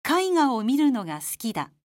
絵画を見るのが好きだ。